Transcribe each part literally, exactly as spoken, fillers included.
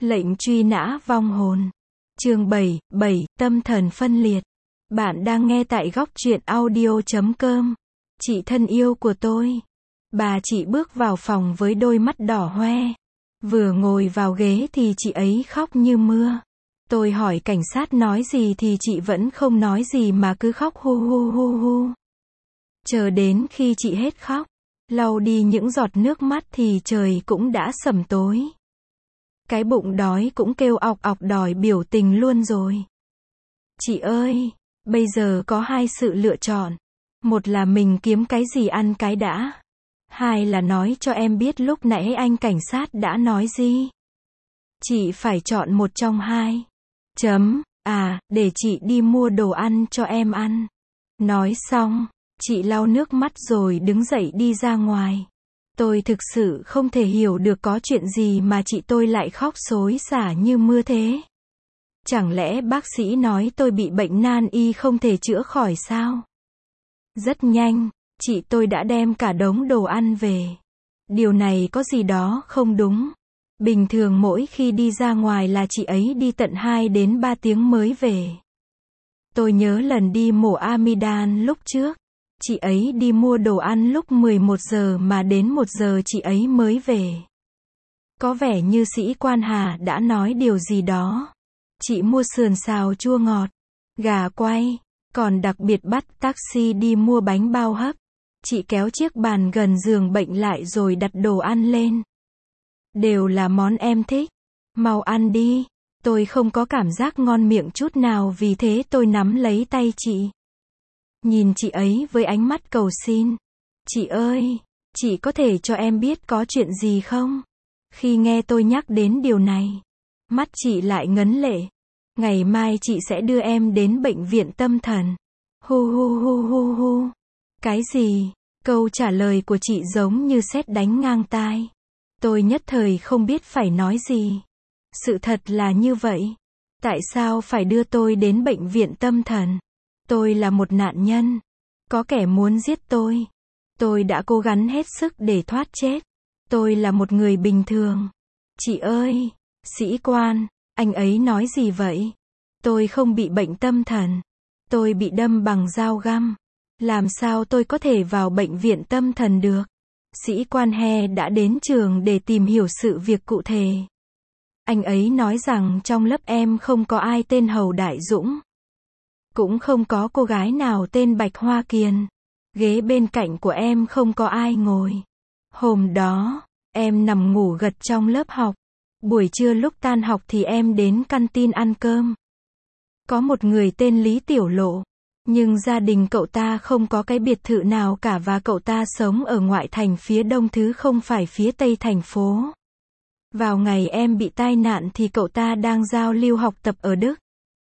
Lệnh truy nã vong hồn. Chương bảy, bảy, tâm thần phân liệt. Bạn đang nghe tại góc truyện audio chấm com. Chị thân yêu của tôi. Bà chị bước vào phòng với đôi mắt đỏ hoe. Vừa ngồi vào ghế thì chị ấy khóc như mưa. Tôi hỏi cảnh sát nói gì thì chị vẫn không nói gì mà cứ khóc hu hu hu hu. Chờ đến khi chị hết khóc, lau đi những giọt nước mắt thì trời cũng đã sẩm tối. Cái bụng đói cũng kêu ọc ọc đòi biểu tình luôn rồi. Chị ơi, bây giờ có hai sự lựa chọn. Một là mình kiếm cái gì ăn cái đã. Hai là nói cho em biết lúc nãy anh cảnh sát đã nói gì. Chị phải chọn một trong hai. Chấm, à, để chị đi mua đồ ăn cho em ăn. Nói xong, chị lau nước mắt rồi đứng dậy đi ra ngoài. Tôi thực sự không thể hiểu được có chuyện gì mà chị tôi lại khóc xối xả như mưa thế. Chẳng lẽ bác sĩ nói tôi bị bệnh nan y không thể chữa khỏi sao? Rất nhanh, chị tôi đã đem cả đống đồ ăn về. Điều này có gì đó không đúng. Bình thường mỗi khi đi ra ngoài là chị ấy đi tận hai đến ba tiếng mới về. Tôi nhớ lần đi mổ amidan lúc trước. Chị ấy đi mua đồ ăn lúc mười một giờ mà đến một giờ chị ấy mới về. Có vẻ như sĩ quan Hà đã nói điều gì đó. Chị mua sườn xào chua ngọt, gà quay, còn đặc biệt bắt taxi đi mua bánh bao hấp. Chị kéo chiếc bàn gần giường bệnh lại rồi đặt đồ ăn lên. Đều là món em thích. Mau ăn đi. Tôi không có cảm giác ngon miệng chút nào vì thế tôi nắm lấy tay chị. Nhìn chị ấy với ánh mắt cầu xin. Chị ơi, chị có thể cho em biết có chuyện gì không? Khi nghe tôi nhắc đến điều này, mắt chị lại ngấn lệ. Ngày mai chị sẽ đưa em đến bệnh viện tâm thần. Hu hu hu hu hu. Cái gì? Câu trả lời của chị giống như sét đánh ngang tai. Tôi nhất thời không biết phải nói gì. Sự thật là như vậy. Tại sao phải đưa tôi đến bệnh viện tâm thần? Tôi là một nạn nhân. Có kẻ muốn giết tôi. Tôi đã cố gắng hết sức để thoát chết. Tôi là một người bình thường. Chị ơi, sĩ quan, anh ấy nói gì vậy? Tôi không bị bệnh tâm thần. Tôi bị đâm bằng dao găm. Làm sao tôi có thể vào bệnh viện tâm thần được? Sĩ quan He đã đến trường để tìm hiểu sự việc cụ thể. Anh ấy nói rằng trong lớp em không có ai tên Hầu Đại Dũng. Cũng không có cô gái nào tên Bạch Hoa Kiền. Ghế bên cạnh của em không có ai ngồi. Hôm đó, em nằm ngủ gật trong lớp học. Buổi trưa lúc tan học thì em đến canteen ăn cơm. Có một người tên Lý Tiểu Lộ. Nhưng gia đình cậu ta không có cái biệt thự nào cả và cậu ta sống ở ngoại thành phía đông thứ không phải phía tây thành phố. Vào ngày em bị tai nạn thì cậu ta đang giao lưu học tập ở Đức.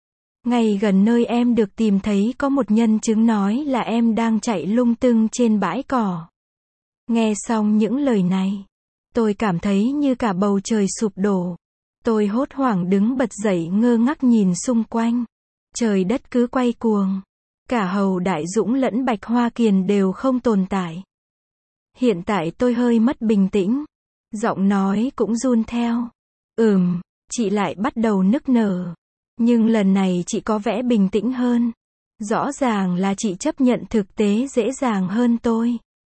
Ngay gần nơi em được tìm thấy có một nhân chứng nói là em đang chạy lung tung trên bãi cỏ. Nghe xong những lời này, tôi cảm thấy như cả bầu trời sụp đổ. Tôi hốt hoảng đứng bật dậy ngơ ngác nhìn xung quanh. Trời đất cứ quay cuồng. Cả Hầu Đại Dũng lẫn Bạch Hoa Kiền đều không tồn tại. Hiện tại tôi hơi mất bình tĩnh. Giọng nói cũng run theo. Ừm, chị lại bắt đầu nức nở. Nhưng lần này chị có vẻ bình tĩnh hơn. Rõ ràng là chị chấp nhận thực tế dễ dàng hơn tôi.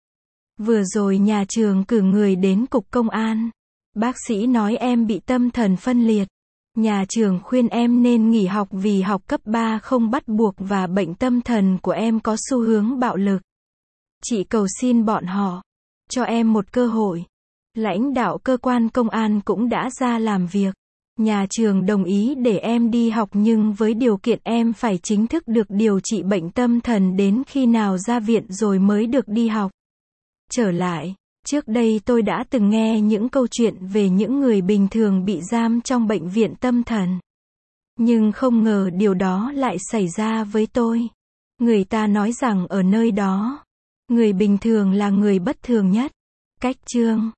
Vừa rồi nhà trường cử người đến cục công an. Bác sĩ nói em bị tâm thần phân liệt. Nhà trường khuyên em nên nghỉ học vì học cấp ba không bắt buộc và bệnh tâm thần của em có xu hướng bạo lực. Chị cầu xin bọn họ cho em một cơ hội. Lãnh đạo cơ quan công an cũng đã ra làm việc. Nhà trường đồng ý để em đi học nhưng với điều kiện em phải chính thức được điều trị bệnh tâm thần đến khi nào ra viện rồi mới được đi học. Trở lại, trước đây tôi đã từng nghe những câu chuyện về những người bình thường bị giam trong bệnh viện tâm thần. Nhưng không ngờ điều đó lại xảy ra với tôi. Người ta nói rằng ở nơi đó, người bình thường là người bất thường nhất. Cách chương